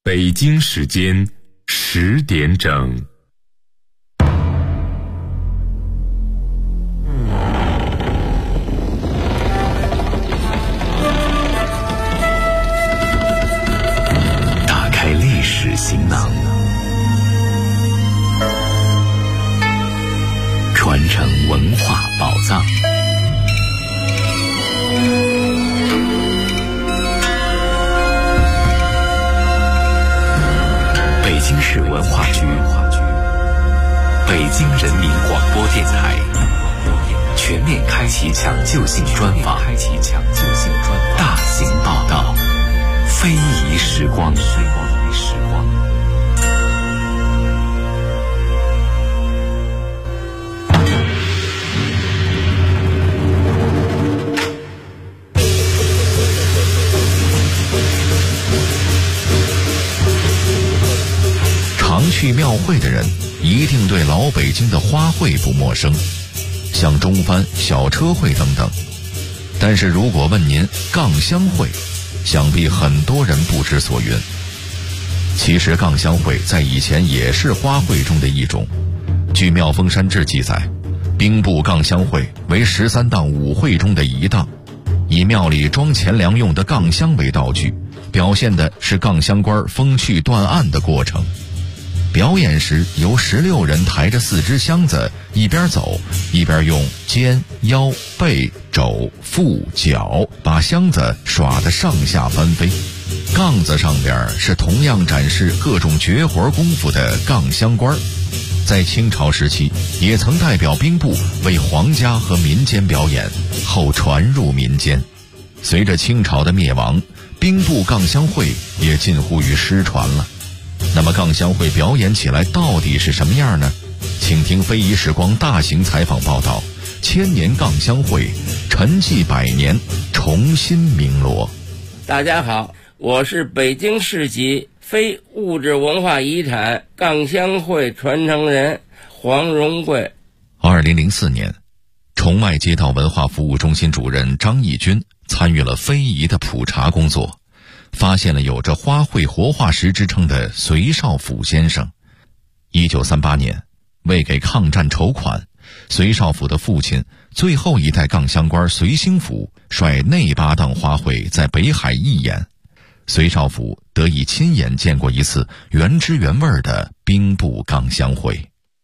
北京时间10点整。 打开历史行囊，传承文化宝藏。北京市文化局、北京人民广播电台全面开启抢救性专访，大型报道，非遗时光。 常去庙会的人一定对老北京的花卉不陌生，像中幡、小车会等等。但是如果问您杠香会，想必很多人不知所云。其实杠香会在以前也是花卉中的一种。据《妙峰山志》记载，兵部杠香会为13档舞会中的一档，以庙里装钱粮用的杠香为道具，表现的是杠香官风趣断案的过程。表演时由16人抬着4只箱子，一边走一边用肩、腰、背、肘、腹、脚把箱子耍得上下翻飞。杠子上边是同样展示各种绝活功夫的杠香官，在清朝时期也曾代表兵部为皇家和民间表演，后传入民间。随着清朝的灭亡，兵部杠香会也近乎于失传了。那么杠香会表演起来到底是什么样呢？请听非遗时光大型采访报道，千年杠香会沉寂100年，重新鸣锣。 大家好，我是北京市级非物质文化遗产杠香会传承人黄荣贵。 2004年，崇外街道文化服务中心主任张义军参与了非遗的普查工作，发现了有着花卉活化石之称的隋少府先生。1938年，为给抗战筹款，隋少府的父亲最后一代杠香官隋兴府率内8档花卉在北海义演，隋少府得以亲眼见过一次原汁原味的兵部杠香会。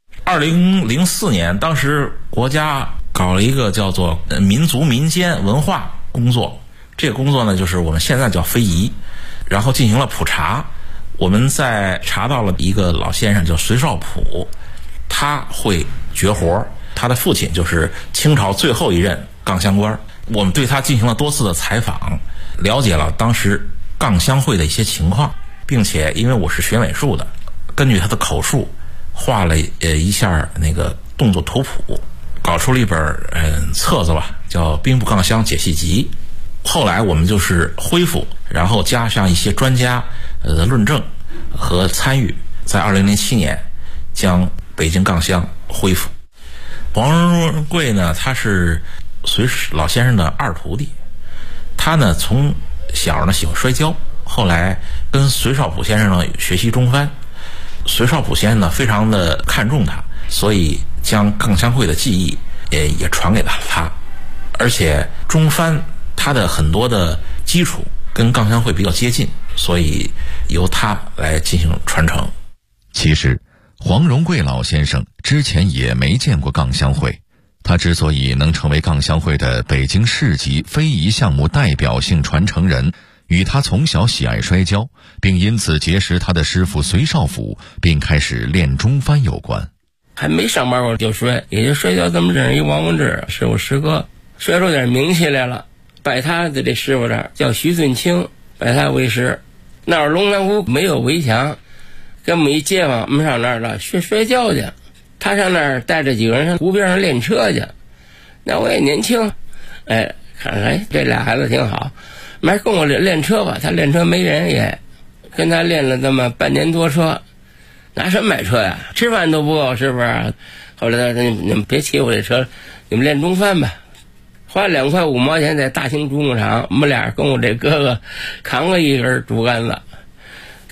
2004年，当时国家搞了一个叫做民族民间文化工作，这个工作呢就是我们现在叫非遗，然后进行了普查。我们在查到了一个老先生叫隋少普，他会绝活，他的父亲就是清朝最后一任杠香官。我们对他进行了多次的采访，了解了当时杠香会的一些情况，并且因为我是学美术的，根据他的口述画了一下那个动作图谱，搞出了一本册子吧，叫《兵部杠香解析集》。后来我们就是恢复，然后加上一些专家的论证和参与，在2007年将北京杠香恢复。黄荣贵呢，他是隋老先生的二徒弟，他呢从小呢喜欢摔跤，后来跟隋少普先生呢学习中幡。隋少普先生呢非常的看重他，所以将杠香会的技艺也传给了他，而且中幡它的很多的基础跟杠香会比较接近，所以由他来进行传承。 其实黄荣贵老先生之前也没见过杠香会，他之所以能成为杠香会的北京市级非遗项目代表性传承人，与他从小喜爱摔跤，并因此结识他的师傅隋少府，并开始练中幡有关。 还没上班我就摔，也就摔跤这么认识一王文志师傅师哥，摔出点名气来了，拜他的这师傅这儿叫徐顺清，拜他为师。那会儿龙南湖没有围墙，跟我们一街坊，我们上那儿了学摔跤去，他上那儿带着几个人上湖边上练车去。那我也年轻，看这俩孩子挺好，没跟我练车吧，他练车没人，也跟他练了这么半年多车，拿什么买车呀？吃饭都不够，是不是？后来他说你们别骑我这车，你们练中幡吧。花2块5毛钱在大兴竹牧场，我们俩跟我这哥哥扛了一根竹竿子，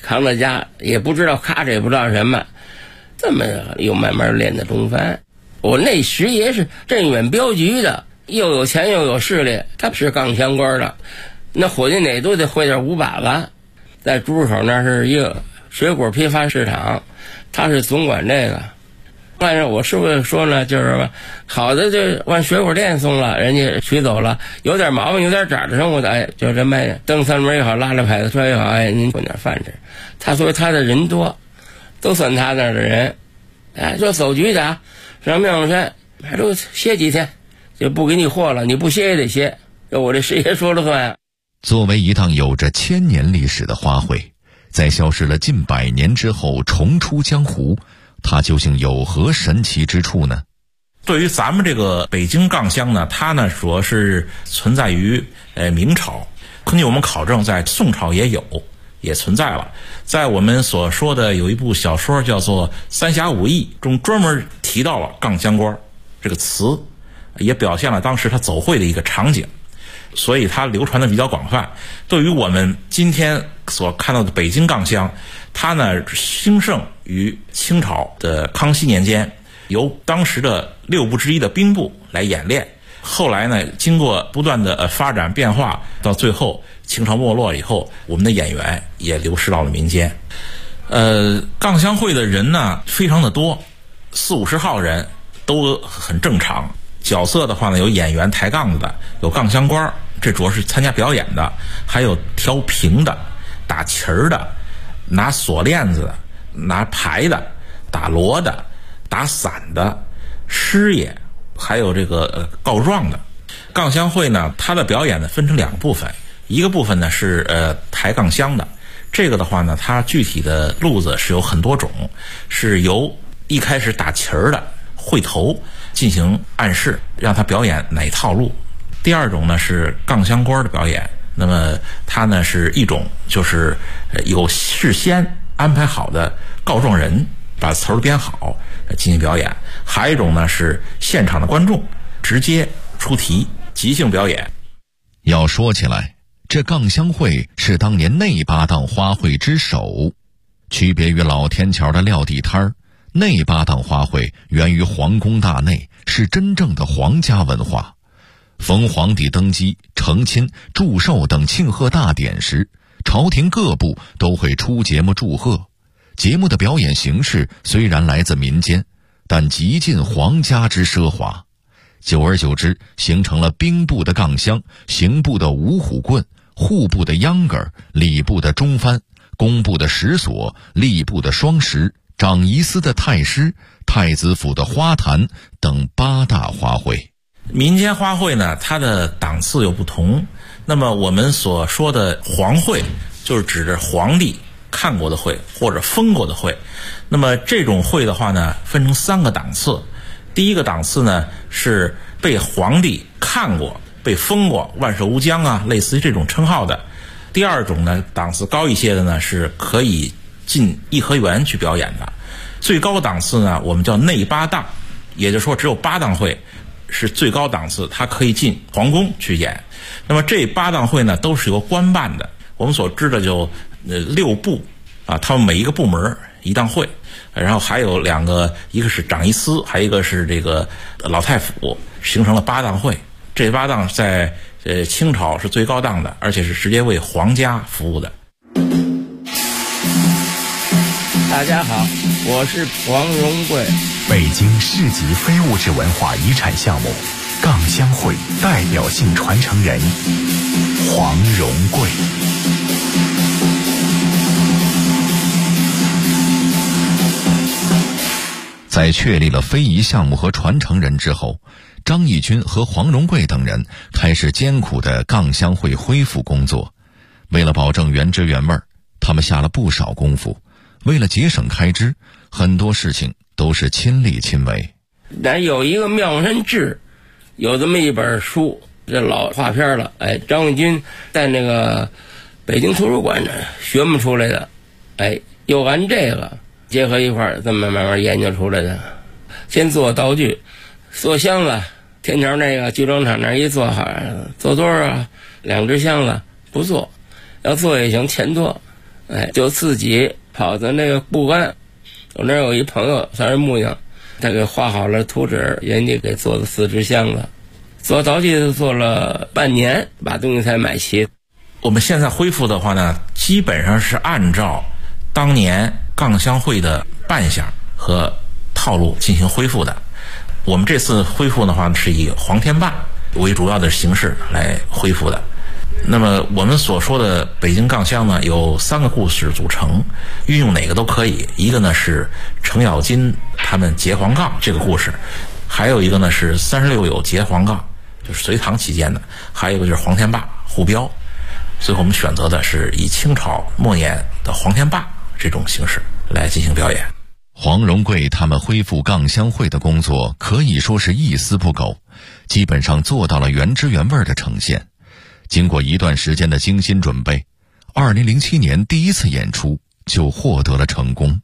扛到家也不知道咔哧也不知道什么，这么又慢慢练的中翻。我那时也是镇远镖局的，又有钱又有势力，他是杠相关的，那伙计哪都得会点五把子。在朱市口那是一个水果批发市场，他是总管这个。但是我师傅说呢，就是好的就往水果店送了，人家取走了；有点毛病有点褶的生活的，哎，就这卖蹬三轮也好，拉着牌子车也好，哎，您混点饭吃。他说他的人多，都算他那儿的人。哎，说走局的上妙容山还都歇几天，就不给你货了，你不歇也得歇，这我这师爷说了算。 作为一档有着1000年历史的花卉，在消失了近100年之后重出江湖，它究竟有何神奇之处呢？ 对于咱们这个北京杠乡呢，它呢主要是存在于明朝，根据我们考证，在宋朝也存在了。在我们所说的有一部小说叫做《三侠五义》中，专门提到了杠乡官这个词，也表现了当时他走会的一个场景，所以它流传的比较广泛。对于我们今天所看到的北京杠乡，它呢兴盛于清朝的康熙年间，由当时的6部之一的兵部来演练。后来呢，经过不断的发展变化，到最后清朝没落以后，我们的演员也流失到了民间。杠乡会的人呢非常的多，40-50号人都很正常。角色的话呢，有演员抬杠子的，有杠乡官，这主要是参加表演的，还有调平的、打旗儿的、拿锁链子的、拿牌的、打锣的、打伞的、师爷，还有这个告状的。杠乡会呢，它的表演呢分成2个部分，一个部分呢是抬杠乡的，这个的话呢，它具体的路子是有很多种，是由一开始打旗儿的会头进行暗示，让他表演哪套路。第二种呢是杠乡官的表演，那么它呢是一种就是有事先安排好的告状人，把词儿编好进行表演。还有一种呢是现场的观众直接出题即兴表演。 要说起来，这杠乡会是当年内八档花卉之首，区别于老天桥的撂地摊儿，内八档花卉源于皇宫大内，是真正的皇家文化。逢皇帝登基、成亲、祝寿等庆贺大典时，朝廷各部都会出节目祝贺。节目的表演形式虽然来自民间，但极尽皇家之奢华。久而久之，形成了兵部的杠乡、刑部的五虎棍、户部的秧歌、礼部的中翻、工部的石锁、吏部的双石、长仪司的太师、太子府的花坛等8大花卉。 民间花卉呢，它的档次有不同。那么我们所说的皇卉，就是指着皇帝看过的卉或者封过的卉。那么这种卉的话呢，分成3个档次。第一个档次呢是被皇帝看过、被封过、万寿无疆啊，类似于这种称号的。第二种呢，档次高一些的呢，是可以进颐和园去表演的。最高档次呢，我们叫内8档，也就是说只有8档卉是最高档次，它可以进皇宫去演。那么这8档卉呢，都是由官办的。我们所知的就6部啊，他们每一个部门一档卉，然后还有2个，一个是长仪司，还有一个是这个老太府，形成了8档卉。这8档在清朝是最高档的，而且是直接为皇家服务的。 大家好，我是黄荣贵。 北京市级非物质文化遗产项目杠乡会代表性传承人黄荣贵。 在确立了非遗项目和传承人之后，张义军和黄荣贵等人开始艰苦的杠乡会恢复工作。为了保证原汁原味，他们下了不少功夫。为了节省开支，很多事情都是亲力亲为。 咱有一个《妙山志》，有这么一本书，这老画片了。哎，张义军在那个北京图书馆学摸出来的，哎，又按这个结合一块儿，这么慢慢研究出来的。先做道具，做箱子，天桥那个集装厂那一做好，做多少2只箱子不做，要做也行，钱多。 就自己跑到那个不安，我那儿有一朋友他是木匠，他给画好了图纸，人家给做的4只箱子，做早期做了半年，把东西才买齐。 我们现在恢复的话呢，基本上是按照当年钢箱会的扮相和套路进行恢复的。我们这次恢复的话是以黄天霸为主要的形式来恢复的。那么我们所说的北京钢箱呢，有3个故事组成，运用哪个都可以。一个呢是程咬金他们结黄杠这个故事，还有一个呢是36友结黄杠，就是隋唐期间的，还有一个就是黄天霸护标。所以我们选择的是以清朝末年的黄天霸这种形式来进行表演。 黄荣贵他们恢复钢箱会的工作可以说是一丝不苟，基本上做到了原汁原味的呈现。经过一段时间的精心准备，2007年第一次演出就获得了成功。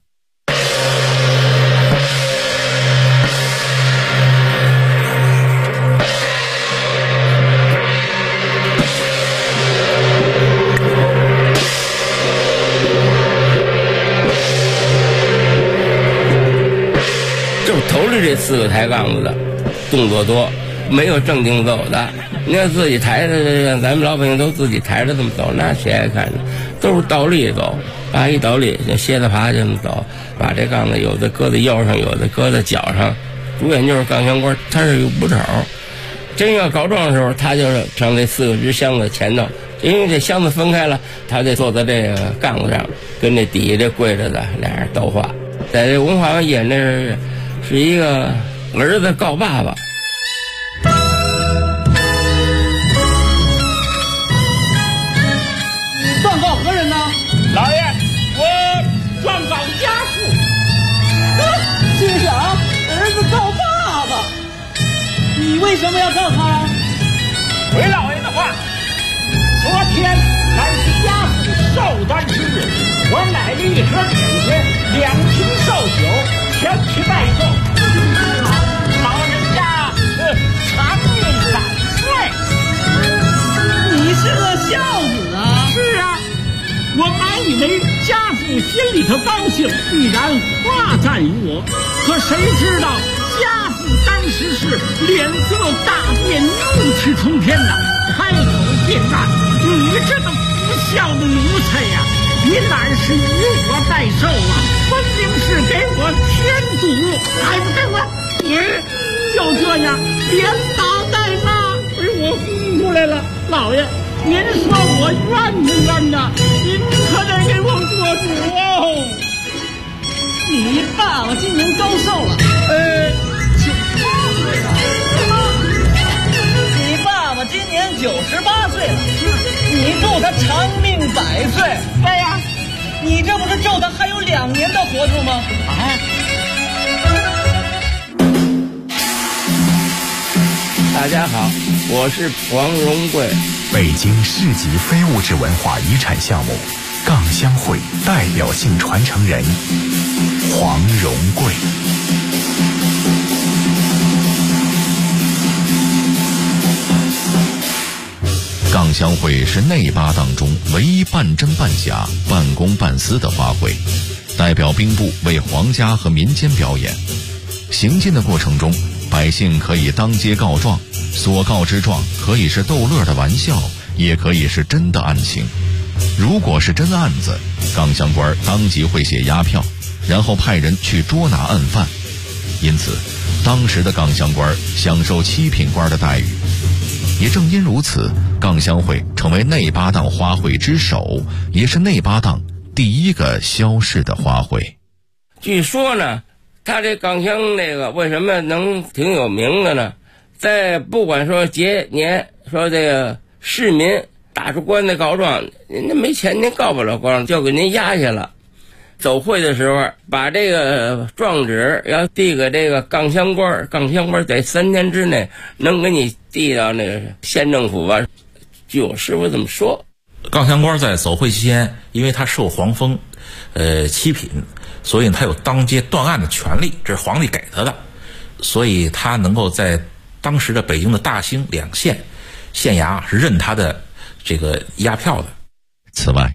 头里这4个抬杠子的动作多，没有正经走的。你要自己抬着，像咱们老百姓都自己抬着这么走，那谁爱看呢？都是倒立走，一倒立像蝎子爬这么走，把这杠子有的搁在腰上，有的搁在脚上。主演就是钢箱官，他是有捕手。真要告状的时候，他就是上这4个只箱子前头，因为这箱子分开了，他得坐在这个杠子上，跟这底下这跪着的俩人斗话。在这文化演这是一个儿子告爸爸。 你状告何人呢？ 老爷，我状告家父。 心想儿子告爸爸，你为什么要告他？ 回老爷的话，昨天乃是家父寿诞之日，我买了一盒点心，2瓶寿酒，前去拜寿。老人家长命100岁。 你是个孝子啊！ 是啊，我满以为家父心里头高兴，必然夸赞于我，可谁知道家父当时是脸色大变，怒气冲天呐，开口便干：“你这个不孝的奴才呀！你哪是以我代寿啊？分明是给我添堵！还不给我！就这样连打带骂，我呼出来了。老爷，您说我冤不冤呐？您可得给我做主哦！ 你爸爸今年高寿了？98岁了。什么？你爸爸今年98岁了。你祝他长命100岁。 对呀。 你这不是咒他还有2年的活头吗？ 大家好，我是黄荣贵。 北京市级非物质文化遗产项目钢箱会代表性传承人黄荣贵。 钢箱会是内八档中唯一半真半假、半公半私的花卉，代表兵部为皇家和民间表演。行进的过程中，百姓可以当街告状，所告之状可以是逗乐的玩笑，也可以是真的案情。如果是真案子，钢箱官当即会写押票，然后派人去捉拿案犯。因此，当时的钢箱官享受7品官的待遇。也正因如此，钢箱会成为内八档花卉之首，也是内八档第一个消逝的花卉。 据说呢，他这钢箱那个为什么能挺有名的呢？在不管说节年，说这个市民打出官司告状，您没钱您告不了状，就给您压下了。走会的时候，把这个状纸要递给这个钢箱官，钢箱官在3天之内能给你递到那个县政府吧。据我师傅这么说， 钢箱官在走会期间，因为他受皇封7品，所以他有当街断案的权利，这是皇帝给他的，所以他能够在当时的北京的大兴2县县衙是认他的这个押票的。 此外，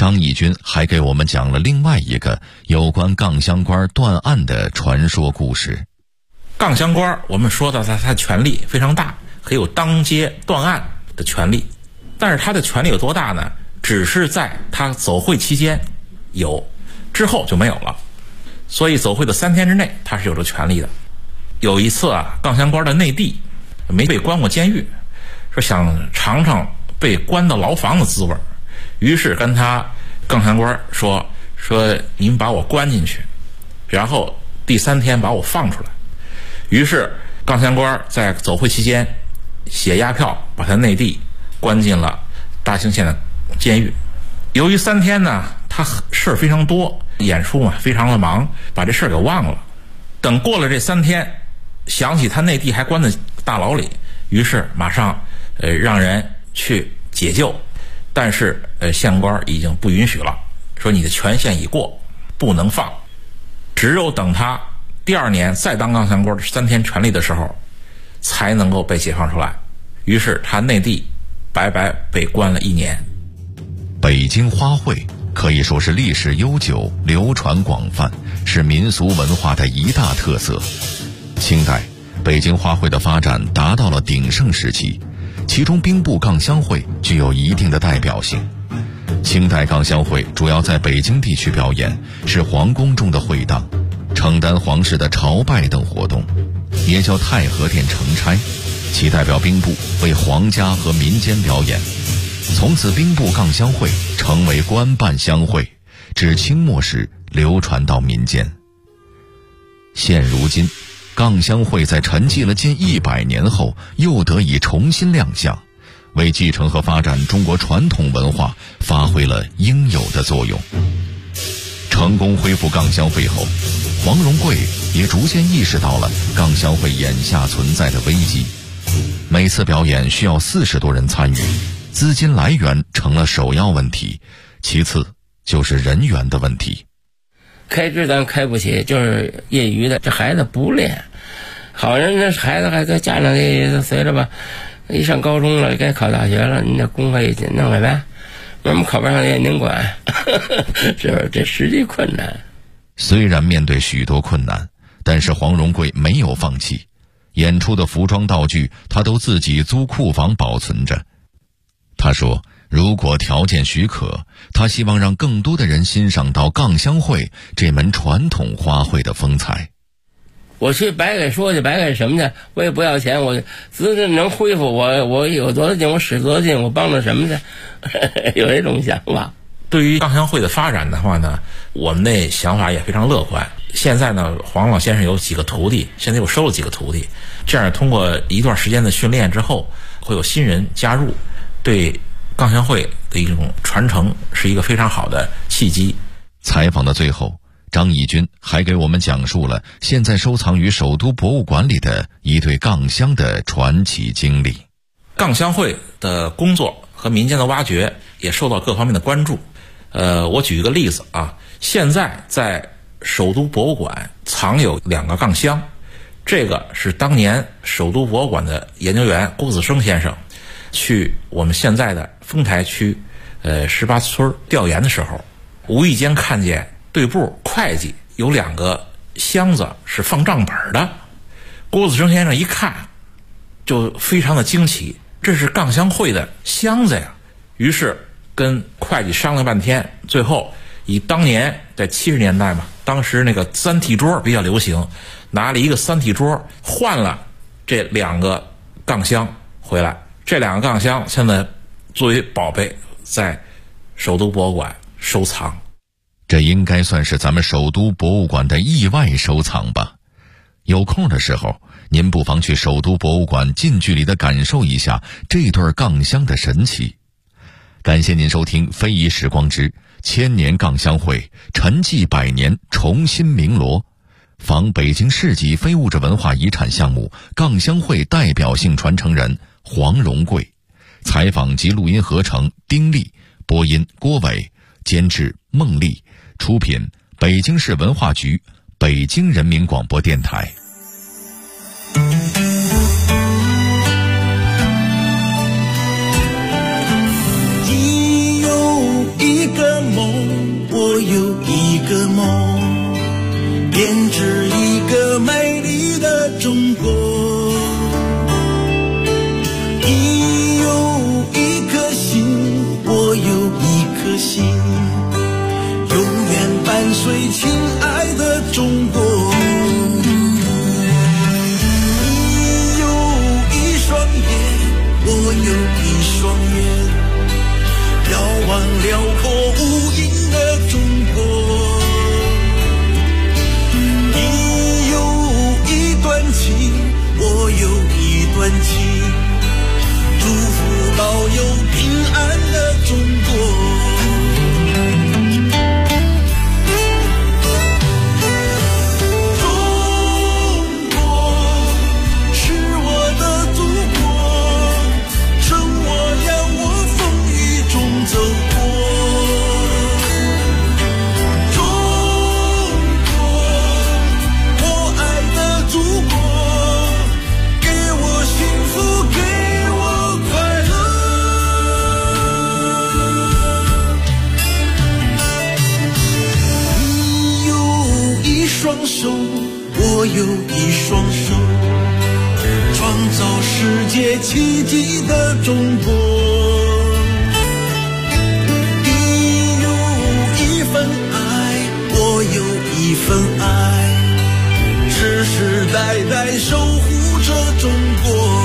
张义军还给我们讲了另外一个有关杠乡官断案的传说故事。 杠乡官我们说到他权力非常大，可以有当街断案的权利，但是他的权力有多大呢？只是在他走会期间有，之后就没有了。所以走会的3天之内他是有这权利的。有一次啊，杠乡官的内弟没被关过监狱，说想尝尝被关到牢房的滋味，于是跟他杠乡官说您把我关进去，然后第3天把我放出来。于是杠乡官在走会期间写押票把他内弟关进了大兴县的监狱。由于3天呢他事儿非常多，演出嘛非常的忙，把这事儿给忘了。等过了这3天，想起他内弟还关在大牢里，于是马上让人去解救，但是县官已经不允许了，说你的权限已过，不能放。只有等他第2年再当杠乡官3天权利的时候，才能够被解放出来。于是他内弟白白被关了1年。 北京花卉可以说是历史悠久，流传广泛，是民俗文化的一大特色。清代北京花卉的发展达到了鼎盛时期，其中兵部杠乡会具有一定的代表性。清代杠乡会主要在北京地区表演，是皇宫中的会当，承担皇室的朝拜等活动，也叫太和殿承差，其代表兵部为皇家和民间表演。从此兵部杠乡会成为官办乡会，至清末时流传到民间。现如今杠乡会在沉寂了近100年后又得以重新亮相，为继承和发展中国传统文化发挥了应有的作用。成功恢复杠乡会后，黄荣贵也逐渐意识到了杠乡会眼下存在的危机。每次表演需要40多人参与，资金来源成了首要问题，其次就是人员的问题。 开支咱开不起，就是业余的，这孩子不练。好人这孩子还在家长也随着吧，一上高中了该考大学了，你这公费弄来呗，我们考不上也您管，是不是？这实际困难。 虽然面对许多困难，但是黄荣贵没有放弃，演出的服装道具他都自己租库房保存着。他说如果条件许可，他希望让更多的人欣赏到杠乡会这门传统花卉的风采。 我去白给说去，白给什么去？我也不要钱，我资质能恢复，我有多少劲我使多少劲，我帮着什么去？有这种想法。 对于杠乡会的发展的话呢，我们的想法也非常乐观。现在呢，黄老先生有几个徒弟，现在又收了几个徒弟，这样通过一段时间的训练之后，会有新人加入，对杠乡会的一种传承是一个非常好的契机。 采访的最后，张义军还给我们讲述了现在收藏于首都博物馆里的一对杠乡的传奇经历。 杠乡会的工作和民间的挖掘也受到各方面的关注。我举一个例子啊，现在在首都博物馆藏有2个杠乡，这个是当年首都博物馆的研究员郭子生先生去我们现在的丰台区18村调研的时候，无意间看见对部会计有2个箱子是放账本的。郭子生先生一看就非常的惊奇，这是杠乡会的箱子呀。于是跟会计商量半天，最后以当年在70年代嘛，当时那个3屉桌比较流行，拿了一个3屉桌换了这2个杠箱回来。这2个杠箱现在作为宝贝在首都博物馆收藏。 这应该算是咱们首都博物馆的意外收藏吧。有空的时候，您不妨去首都博物馆近距离地感受一下这对杠乡的神奇。感谢您收听《非遗时光之千年杠乡会沉寂100年重新鸣锣》，访北京市级非物质文化遗产项目杠乡会代表性传承人黄荣贵，采访及录音合成丁力，播音郭伟，监制孟丽，出品北京市文化局，北京人民广播电台。 你有一个梦我有一个梦，编织一个美丽的中国。你有一颗心，我有一颗心，永远伴随亲爱的中国。你有一双眼，我有一双眼，遥望辽阔无垠的中国。你有一段情，我有一段情，祝福保佑平安的中国。我有一双手，创造世界奇迹的中国。你有一份爱，我有一份爱，世世代代守护着中国。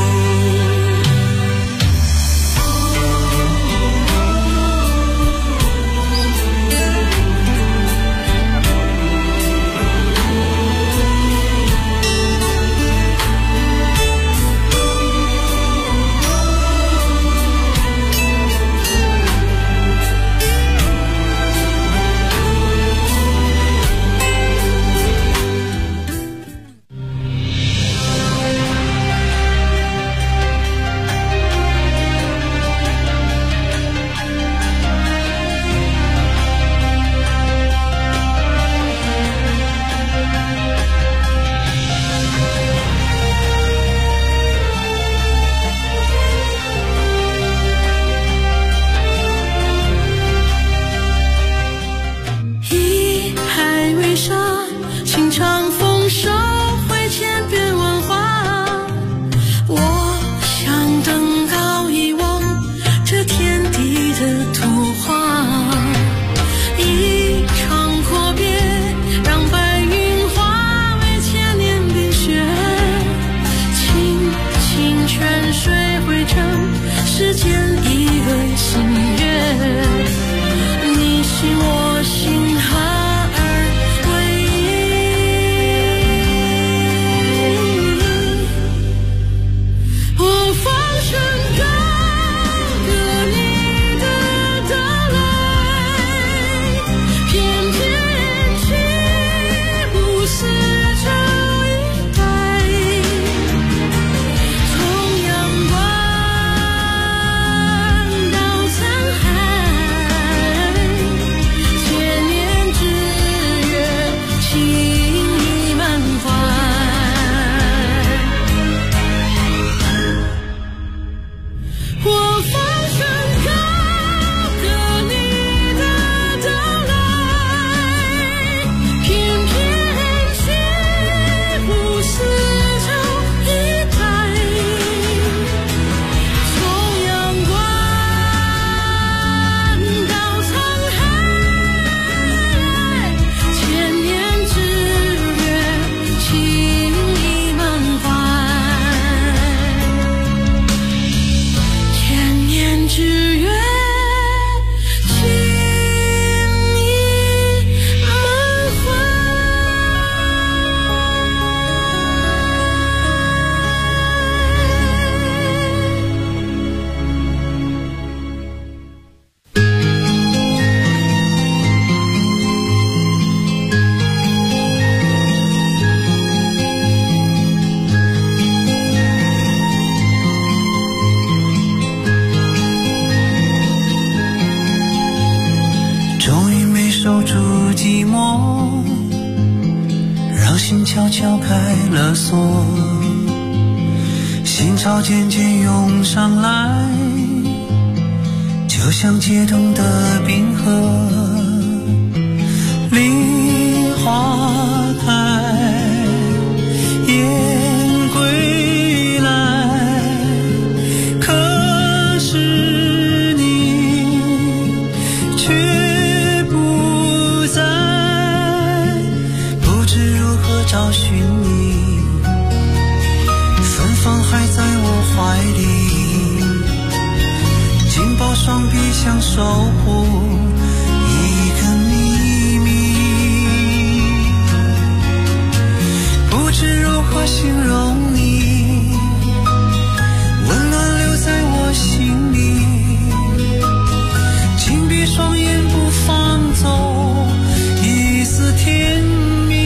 悄悄开了锁，心潮渐渐涌上来，就像解冻的冰河， 守护一个秘密，不知如何形容你，温暖留在我心里，紧闭双眼不放走一丝甜蜜。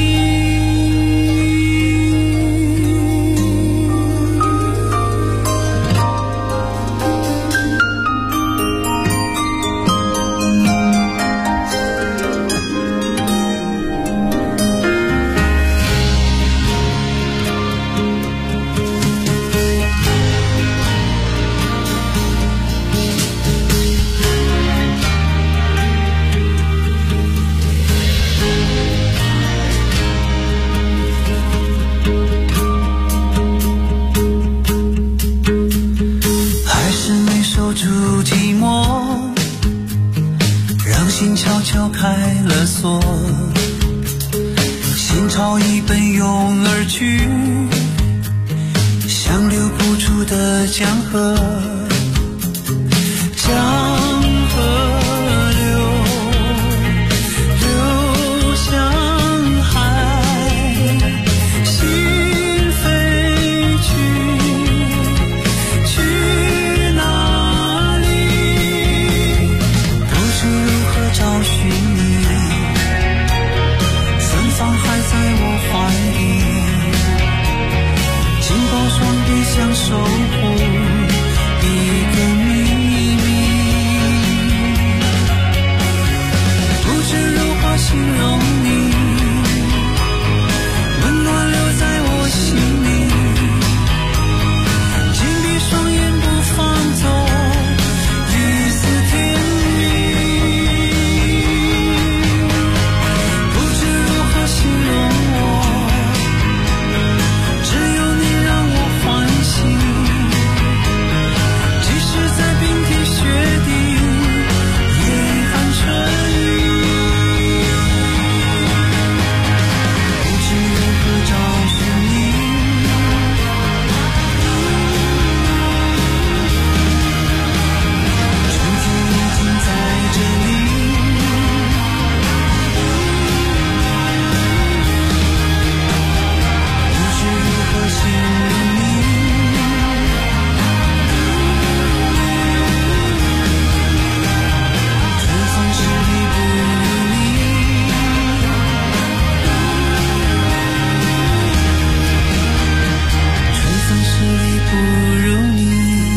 悄开了锁，心潮已奔涌而去，像流不出的江河，江河流向海，心飞去哪里？不知如何找寻你，芬芳还在我怀里，紧抱双臂相守护一个秘密，不知如何形容你，温暖留在我心里，紧闭双眼不放走一丝甜蜜，不知如何形容我，只有你让我欢喜，即使在冰天雪地夜寒春雨，不知如何找寻你，春天已经在这里，不知如何形容你，春风十里不如你，春风十里不如你。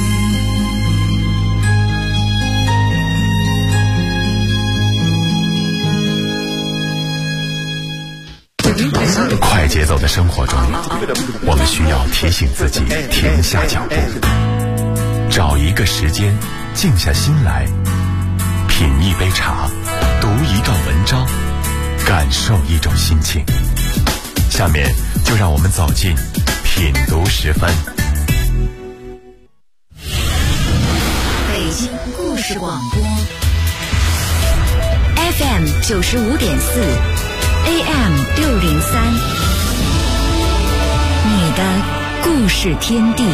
快节奏的生活中，我们需要提醒自己停下脚步，找一个时间，静下心来，品一杯茶，读一段文章，感受一种心情。下面就让我们走进品读时分。 北京故事广播 FM 95.4，AM 603，你的故事天地。